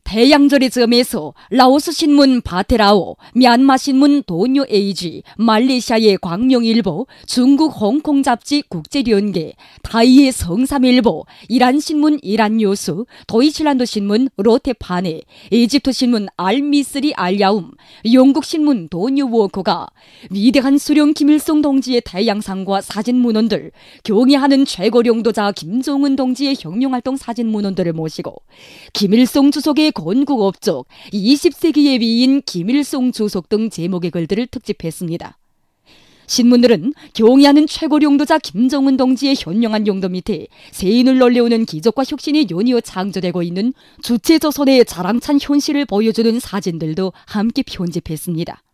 태양절의 점에서 라오스 신문 바테라오, 미얀마 신문 도뉴 에이지, 말레이시아의 광명일보, 중국 홍콩 잡지 국제련계, 타이의 성삼일보, 이란 신문 이란뉴스, 도이칠란드 신문 로테파네, 이집트 신문 알미스리 알야움, 영국 신문 도뉴워커가 위대한 수령 김일성 동지의 태양상과 사진문헌들, 경애하는 최고領導자 김정은 동지의 혁명활동 사진문헌들을 모시고 김일성 주석의 건국 업적, 20세기의 위인 김일성 주석 등 제목의 글들을 특집했습니다. 신문들은 경애하는 최고領導자 김정은 동지의 현명한 용도 밑에 세인을 놀래우는 기적과 혁신이 연이어 창조되고 있는 주체조선의 자랑찬 현실을 보여주는 사진들도 함께 편집했습니다.